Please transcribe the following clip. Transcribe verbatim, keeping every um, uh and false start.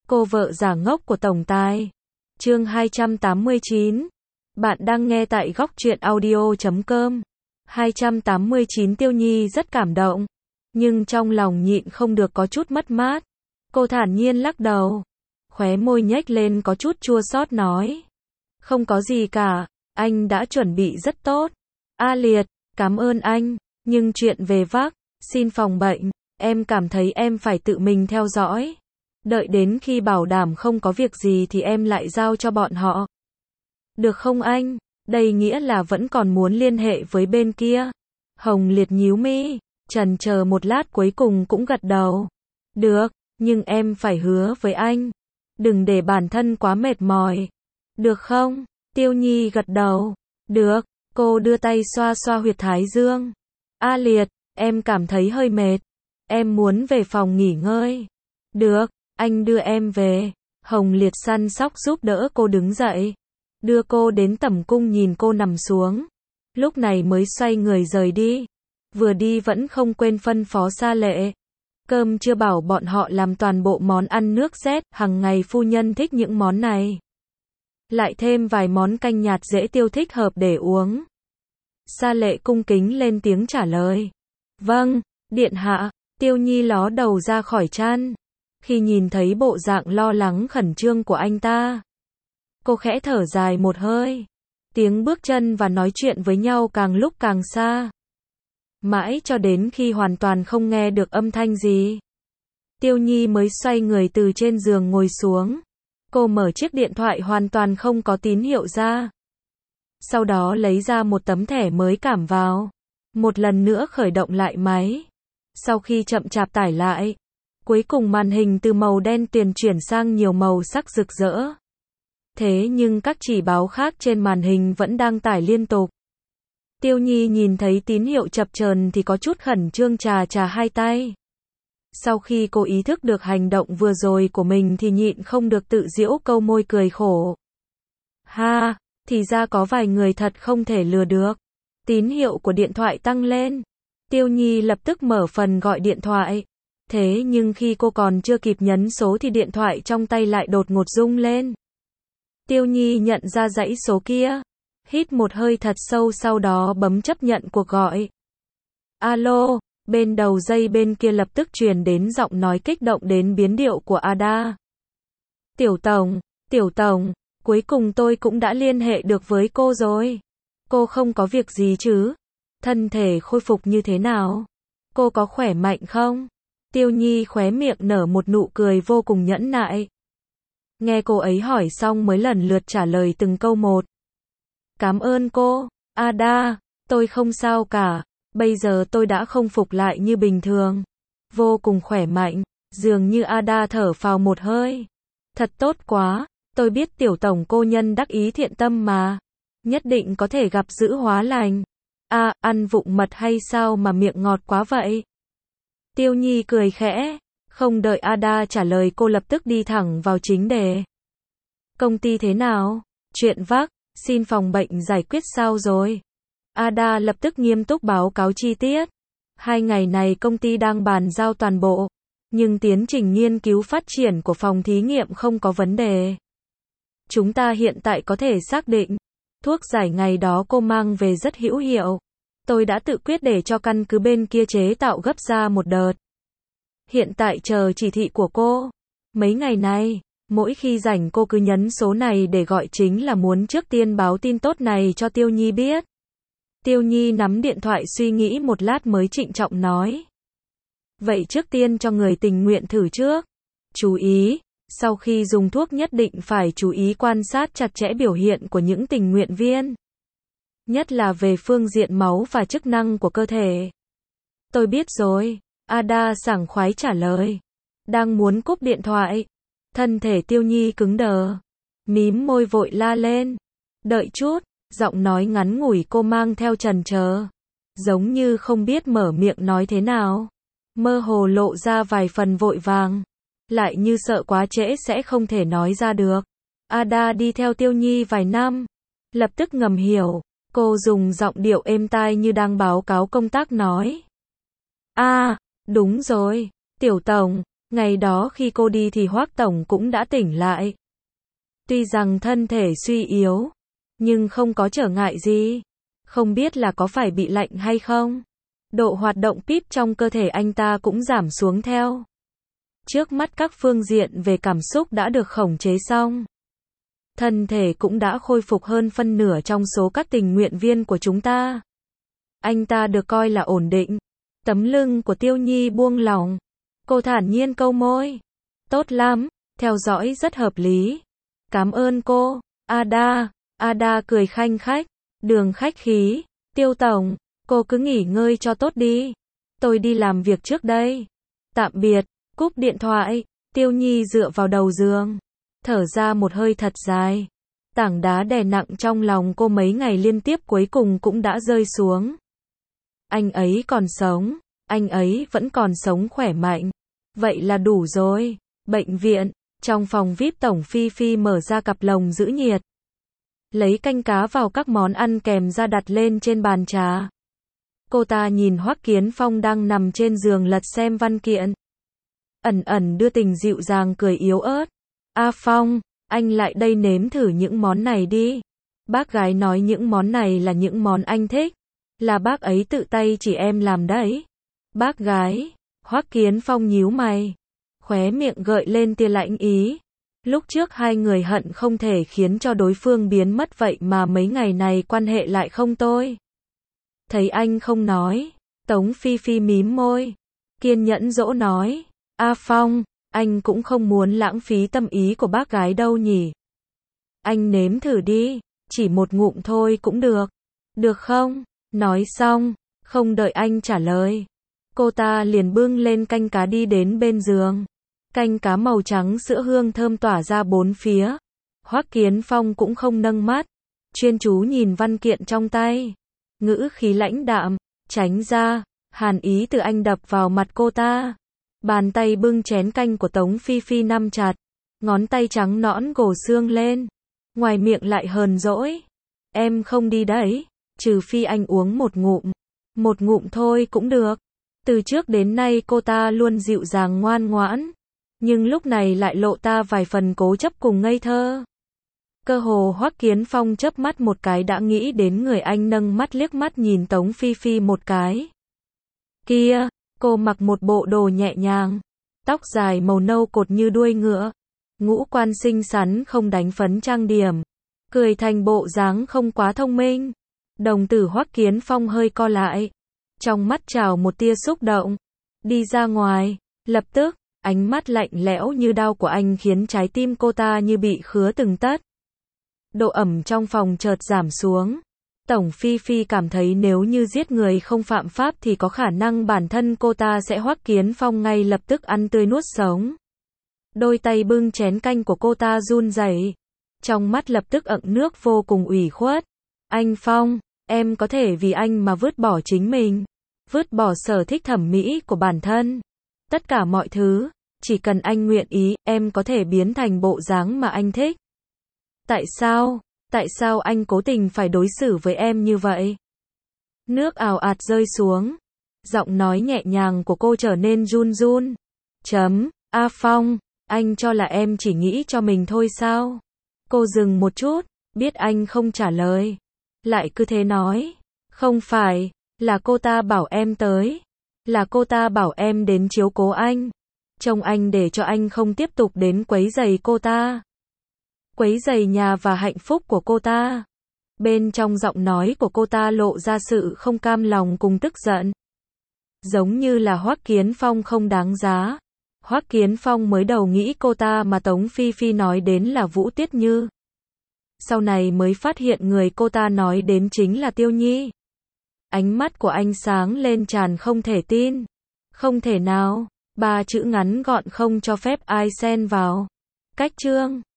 Cô vợ giả ngốc của tổng tài. Chương hai trăm tám mươi chín. Bạn đang nghe tại góc truyện audio chấm com. hai trăm tám mươi chín Tiêu Nhi rất cảm động, nhưng trong lòng nhịn không được có chút mất mát. Cô thản nhiên lắc đầu, khóe môi nhếch lên có chút chua xót nói. Không có gì cả, anh đã chuẩn bị rất tốt. A Liệt, cảm ơn anh, nhưng chuyện về vác, xin phòng bệnh, em cảm thấy em phải tự mình theo dõi. Đợi đến khi bảo đảm không có việc gì thì em lại giao cho bọn họ. Được không anh? Đây nghĩa là vẫn còn muốn liên hệ với bên kia. Hồng Liệt nhíu mi, chần chờ một lát cuối cùng cũng gật đầu. Được, nhưng em phải hứa với anh. Đừng để bản thân quá mệt mỏi. Được không? Tiêu Nhi gật đầu. Được, cô đưa tay xoa xoa huyệt thái dương. A Liệt, em cảm thấy hơi mệt. Em muốn về phòng nghỉ ngơi. Được, anh đưa em về. Hồng Liệt săn sóc giúp đỡ cô đứng dậy. Đưa cô đến tẩm cung nhìn cô nằm xuống. Lúc này mới xoay người rời đi. Vừa đi vẫn không quên phân phó Sa Lệ. Cơm chưa bảo bọn họ làm toàn bộ món ăn nước rét, hằng ngày phu nhân thích những món này. Lại thêm vài món canh nhạt dễ tiêu thích hợp để uống. Sa Lệ cung kính lên tiếng trả lời. Vâng, điện hạ. Tiêu Nhi ló đầu ra khỏi chăn. Khi nhìn thấy bộ dạng lo lắng khẩn trương của anh ta, cô khẽ thở dài một hơi. Tiếng bước chân và nói chuyện với nhau càng lúc càng xa. Mãi cho đến khi hoàn toàn không nghe được âm thanh gì, Tiêu Nhi mới xoay người từ trên giường ngồi xuống. Cô mở chiếc điện thoại hoàn toàn không có tín hiệu ra. Sau đó lấy ra một tấm thẻ mới cảm vào. Một lần nữa khởi động lại máy. Sau khi chậm chạp tải lại, cuối cùng màn hình từ màu đen tuyền chuyển sang nhiều màu sắc rực rỡ. Thế nhưng các chỉ báo khác trên màn hình vẫn đang tải liên tục. Tiêu Nhi nhìn thấy tín hiệu chập chờn thì có chút khẩn trương chà chà hai tay. Sau khi cô ý thức được hành động vừa rồi của mình thì nhịn không được tự giễu câu môi cười khổ. Ha, thì ra có vài người thật không thể lừa được. Tín hiệu của điện thoại tăng lên. Tiêu Nhi lập tức mở phần gọi điện thoại. Thế nhưng khi cô còn chưa kịp nhấn số thì điện thoại trong tay lại đột ngột rung lên. Tiêu Nhi nhận ra dãy số kia. Hít một hơi thật sâu sau đó bấm chấp nhận cuộc gọi. Alo, bên đầu dây bên kia lập tức truyền đến giọng nói kích động đến biến điệu của Ada. Tiểu Tổng, Tiểu Tổng, cuối cùng tôi cũng đã liên hệ được với cô rồi. Cô không có việc gì chứ? Thân thể khôi phục như thế nào? Cô có khỏe mạnh không? Tiêu Nhi khóe miệng nở một nụ cười vô cùng nhẫn nại. Nghe cô ấy hỏi xong mới lần lượt trả lời từng câu một. Cảm ơn cô, Ada, tôi không sao cả, bây giờ tôi đã không phục lại như bình thường. Vô cùng khỏe mạnh, dường như Ada thở phào một hơi. Thật tốt quá, tôi biết Tiểu Tổng cô nhân đắc ý thiện tâm mà. Nhất định có thể gặp giữ hóa lành. À, ăn vụng mật hay sao mà miệng ngọt quá vậy? Tiêu Nhi cười khẽ, không đợi Ada trả lời cô lập tức đi thẳng vào chính đề. Công ty thế nào? Chuyện vác, xin phòng bệnh giải quyết sao rồi? Ada lập tức nghiêm túc báo cáo chi tiết. Hai ngày này công ty đang bàn giao toàn bộ, nhưng tiến trình nghiên cứu phát triển của phòng thí nghiệm không có vấn đề. Chúng ta hiện tại có thể xác định, thuốc giải ngày đó cô mang về rất hữu hiệu. Tôi đã tự quyết để cho căn cứ bên kia chế tạo gấp ra một đợt. Hiện tại chờ chỉ thị của cô. Mấy ngày nay, mỗi khi rảnh cô cứ nhấn số này để gọi chính là muốn trước tiên báo tin tốt này cho Tiêu Nhi biết. Tiêu Nhi nắm điện thoại suy nghĩ một lát mới trịnh trọng nói. Vậy trước tiên cho người tình nguyện thử trước. Chú ý, sau khi dùng thuốc nhất định phải chú ý quan sát chặt chẽ biểu hiện của những tình nguyện viên. Nhất là về phương diện máu và chức năng của cơ thể. Tôi biết rồi, Ada sảng khoái trả lời. Đang muốn cúp điện thoại. Thân thể Tiêu Nhi cứng đờ. Mím môi vội la lên. Đợi chút, giọng nói ngắn ngủi cô mang theo trần chờ. Giống như không biết mở miệng nói thế nào. Mơ hồ lộ ra vài phần vội vàng. Lại như sợ quá trễ sẽ không thể nói ra được. Ada đi theo Tiêu Nhi vài năm. Lập tức ngầm hiểu. Cô dùng giọng điệu êm tai như đang báo cáo công tác nói. À, đúng rồi, Tiểu Tổng, Ngày đó khi cô đi thì Hoắc tổng cũng đã tỉnh lại. Tuy rằng thân thể suy yếu, nhưng không có trở ngại gì. Không biết là có phải bị lạnh hay không. Độ hoạt động píp trong cơ thể anh ta cũng giảm xuống theo. Trước mắt các phương diện về cảm xúc đã được khống chế xong. Thân thể cũng đã khôi phục hơn phân nửa trong số các tình nguyện viên của chúng ta. Anh ta được coi là ổn định. Tấm lưng của Tiêu Nhi buông lỏng. Cô thản nhiên câu môi. Tốt lắm, theo dõi rất hợp lý. Cảm ơn cô, Ada. Ada cười khanh khách. Đường khách khí. Tiêu tổng, cô cứ nghỉ ngơi cho tốt đi. Tôi đi làm việc trước đây. Tạm biệt. Cúp điện thoại. Tiêu Nhi dựa vào đầu giường. Thở ra một hơi thật dài. Tảng đá đè nặng trong lòng cô mấy ngày liên tiếp cuối cùng cũng đã rơi xuống. Anh ấy còn sống. Anh ấy vẫn còn sống khỏe mạnh. Vậy là đủ rồi. Bệnh viện. Trong phòng vi ai pi tổng Phi Phi mở ra cặp lồng giữ nhiệt. Lấy canh cá vào các món ăn kèm ra đặt lên trên bàn trà. Cô ta nhìn Hoắc Kiến Phong đang nằm trên giường lật xem văn kiện. Ẩn ẩn đưa tình dịu dàng cười yếu ớt. A Phong, anh lại đây nếm thử những món này đi. Bác gái nói những món này là những món anh thích. Là bác ấy tự tay chỉ em làm đấy. Bác gái. Hoắc Kiến Phong nhíu mày. Khóe miệng gợi lên tia lạnh ý. Lúc trước hai người hận không thể khiến cho đối phương biến mất vậy mà mấy ngày này quan hệ lại không tồi. Thấy anh không nói. Tống Phi Phi mím môi. Kiên nhẫn dỗ nói. A Phong, anh cũng không muốn lãng phí tâm ý của bác gái đâu nhỉ. Anh nếm thử đi. Chỉ một ngụm thôi cũng được. Được không? Nói xong. Không đợi anh trả lời. Cô ta liền bưng lên canh cá đi đến bên giường. Canh cá màu trắng sữa hương thơm tỏa ra bốn phía. Hoắc Kiến Phong cũng không nâng mắt. Chuyên chú nhìn văn kiện trong tay. Ngữ khí lãnh đạm. Tránh ra. Hàn ý từ anh đập vào mặt cô ta. Bàn tay bưng chén canh của Tống Phi Phi nắm chặt. Ngón tay trắng nõn gồ xương lên. Ngoài miệng lại hờn dỗi. Em không đi đấy. Trừ phi anh uống một ngụm. Một ngụm thôi cũng được. Từ trước đến nay cô ta luôn dịu dàng ngoan ngoãn. Nhưng lúc này lại lộ ta vài phần cố chấp cùng ngây thơ. Cơ hồ Hoắc Kiến Phong chớp mắt một cái đã nghĩ đến người anh nâng mắt liếc mắt nhìn Tống Phi Phi một cái. Kia, cô mặc một bộ đồ nhẹ nhàng. Tóc dài màu nâu cột như đuôi ngựa. Ngũ quan xinh xắn không đánh phấn trang điểm. Cười thành bộ dáng không quá thông minh. Đồng tử Hoắc Kiến Phong hơi co lại. Trong mắt trào một tia xúc động. Đi ra ngoài. Lập tức, ánh mắt lạnh lẽo như đao của anh khiến trái tim cô ta như bị khứa từng tấc. Độ ẩm trong phòng chợt giảm xuống. Tổng Phi Phi cảm thấy nếu như giết người không phạm pháp thì có khả năng bản thân cô ta sẽ Hoắc Kiến Phong ngay lập tức ăn tươi nuốt sống. Đôi tay bưng chén canh của cô ta run rẩy. Trong mắt lập tức ẩn nước vô cùng ủy khuất. Anh Phong, em có thể vì anh mà vứt bỏ chính mình. Vứt bỏ sở thích thẩm mỹ của bản thân. Tất cả mọi thứ. Chỉ cần anh nguyện ý, em có thể biến thành bộ dáng mà anh thích. Tại sao? Tại sao anh cố tình phải đối xử với em như vậy? Nước ào ạt rơi xuống. Giọng nói nhẹ nhàng của cô trở nên run run. Chấm, A Phong, anh cho là em chỉ nghĩ cho mình thôi sao? Cô dừng một chút, biết anh không trả lời. Lại cứ thế nói. Không phải, là cô ta bảo em tới. Là cô ta bảo em đến chiếu cố anh. Trông anh để cho anh không tiếp tục đến quấy rầy cô ta. Quấy rầy nhà và hạnh phúc của cô ta. Bên trong giọng nói của cô ta lộ ra sự không cam lòng cùng tức giận. Giống như là Hoắc Kiến Phong không đáng giá. Hoắc Kiến Phong mới đầu nghĩ cô ta mà Tống Phi Phi nói đến là Vũ Tiết Như. Sau này mới phát hiện người cô ta nói đến chính là Tiêu Nhi. Ánh mắt của anh sáng lên tràn không thể tin. Không thể nào. Ba chữ ngắn gọn không cho phép ai xen vào. Cách chương.